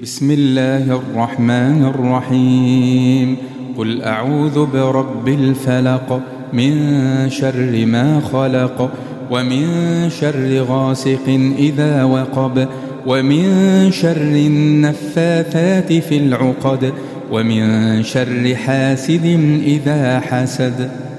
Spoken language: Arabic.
بسم الله الرحمن الرحيم. قل أعوذ برب الفلق من شر ما خلق ومن شر غاسق إذا وقب ومن شر النفاثات في العقد ومن شر حاسد إذا حسد.